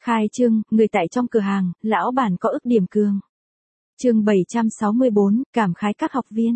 Khai trương, người tại trong cửa hàng, lão bản có ức điểm cường. Chương 764, cảm khái các học viên.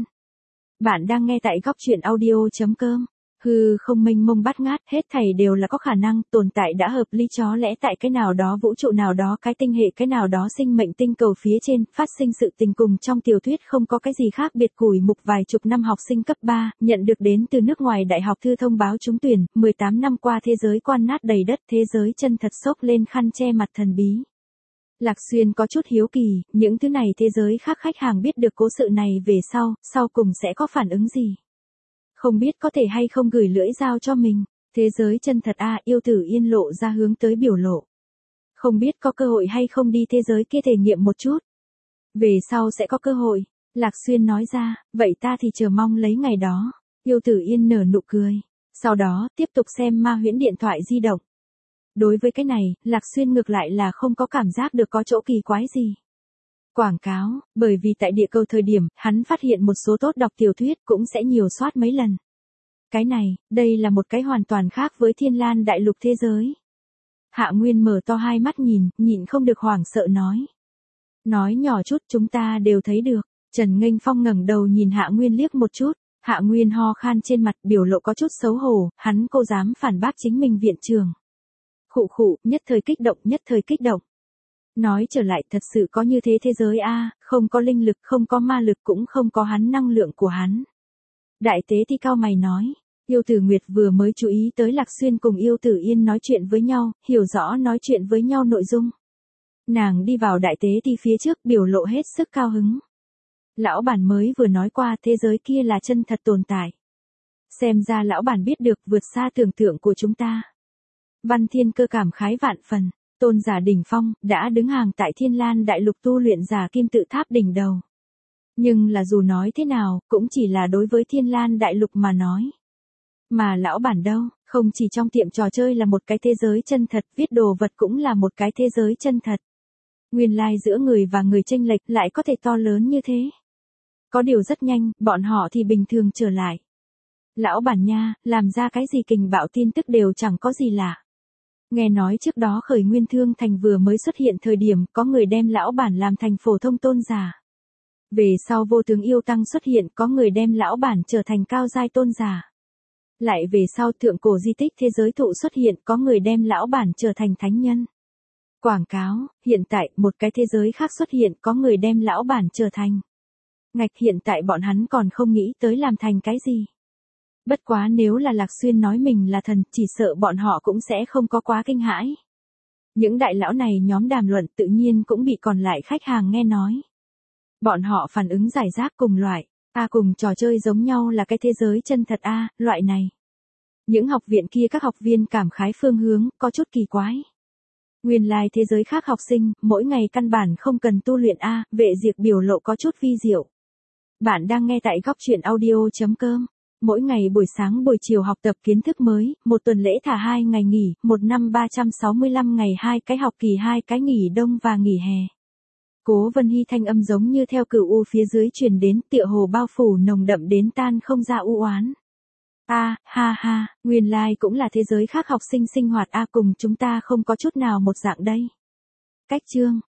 Bạn đang nghe tại góc truyện audio.com. Hư không mênh mông bát ngát, hết thảy đều là có khả năng, tồn tại đã hợp lý chó lẽ tại cái nào đó vũ trụ nào đó cái tinh hệ cái nào đó sinh mệnh tinh cầu phía trên, phát sinh sự tình cùng trong tiểu thuyết không có cái gì khác biệt. Củi mục vài chục năm học sinh cấp 3, nhận được đến từ nước ngoài đại học thư thông báo trúng tuyển, 18 năm qua thế giới quan nát đầy đất, thế giới chân thật sốc lên khăn che mặt thần bí. Lạc Xuyên có chút hiếu kỳ, những thứ này thế giới khác khách hàng biết được cố sự này về sau cùng sẽ có phản ứng gì? Không biết có thể hay không gửi lưỡi dao cho mình. Thế giới chân thật Yêu Tử Yên lộ ra hướng tới biểu lộ. Không biết có cơ hội hay không đi thế giới kia thể nghiệm một chút. Về sau sẽ có cơ hội. Lạc Xuyên nói ra, vậy ta thì chờ mong lấy ngày đó. Yêu Tử Yên nở nụ cười. Sau đó, tiếp tục xem Ma Huyễn điện thoại di động. Đối với cái này, Lạc Xuyên ngược lại là không có cảm giác được có chỗ kỳ quái gì. Quảng cáo, bởi vì tại địa cầu thời điểm, hắn phát hiện một số tốt đọc tiểu thuyết cũng sẽ nhiều soát mấy lần. Cái này, đây là một cái hoàn toàn khác với Thiên Lan đại lục thế giới. Hạ Nguyên mở to hai mắt nhịn không được hoảng sợ nói. Nói nhỏ chút chúng ta đều thấy được. Trần Nghênh Phong ngẩng đầu nhìn Hạ Nguyên liếc một chút. Hạ Nguyên ho khan trên mặt biểu lộ có chút xấu hổ, hắn cô dám phản bác chính mình viện trưởng. Khụ, nhất thời kích động. Nói trở lại thật sự có như thế giới không có linh lực, không có ma lực cũng không có hắn năng lượng của hắn. Đại tế thì cao mày nói, Yêu Tử Nguyệt vừa mới chú ý tới Lạc Xuyên cùng Yêu Tử Yên nói chuyện với nhau, hiểu rõ nói chuyện với nhau nội dung. Nàng đi vào đại tế thì phía trước biểu lộ hết sức cao hứng. Lão bản mới vừa nói qua thế giới kia là chân thật tồn tại. Xem ra lão bản biết được vượt xa tưởng tượng của chúng ta. Văn Thiên Cơ cảm khái vạn phần. Tôn giả đỉnh phong, đã đứng hàng tại Thiên Lan đại lục tu luyện giả kim tự tháp đỉnh đầu. Nhưng là dù nói thế nào, cũng chỉ là đối với Thiên Lan đại lục mà nói. Mà lão bản đâu, không chỉ trong tiệm trò chơi là một cái thế giới chân thật, viết đồ vật cũng là một cái thế giới chân thật. Nguyên lai giữa người và người chênh lệch lại có thể to lớn như thế. Có điều rất nhanh, bọn họ thì bình thường trở lại. Lão bản nha, làm ra cái gì kình bạo tin tức đều chẳng có gì lạ. Nghe nói trước đó Khởi Nguyên Thương Thành vừa mới xuất hiện thời điểm có người đem lão bản làm thành phổ thông tôn giả. Về sau Vô Tướng Yêu Tăng xuất hiện có người đem lão bản trở thành cao giai tôn giả. Lại về sau Thượng Cổ Di Tích Thế Giới Thụ xuất hiện có người đem lão bản trở thành thánh nhân. Quảng cáo, hiện tại một cái thế giới khác xuất hiện có người đem lão bản trở thành. Ngạch hiện tại bọn hắn còn không nghĩ tới làm thành cái gì. Bất quá nếu là Lạc Xuyên nói mình là thần, chỉ sợ bọn họ cũng sẽ không có quá kinh hãi. Những đại lão này nhóm đàm luận tự nhiên cũng bị còn lại khách hàng nghe nói. Bọn họ phản ứng giải rác cùng loại, cùng trò chơi giống nhau là cái thế giới chân thật loại này. Những học viện kia các học viên cảm khái phương hướng, có chút kỳ quái. Nguyên lai thế giới khác học sinh, mỗi ngày căn bản không cần tu luyện Vệ Diệp biểu lộ có chút vi diệu. Bạn đang nghe tại góc truyện audio.com. Mỗi ngày buổi sáng buổi chiều học tập kiến thức mới, một tuần lễ thả 2 ngày nghỉ, một năm 365 ngày 2 cái học kỳ 2 cái nghỉ đông và nghỉ hè. Cố Vân Hy thanh âm giống như theo cửu u phía dưới truyền đến, tựa hồ bao phủ nồng đậm đến tan không ra u oán. Ha, nguyên lai cũng là thế giới khác học sinh sinh hoạt cùng chúng ta không có chút nào một dạng đây. Cách chương,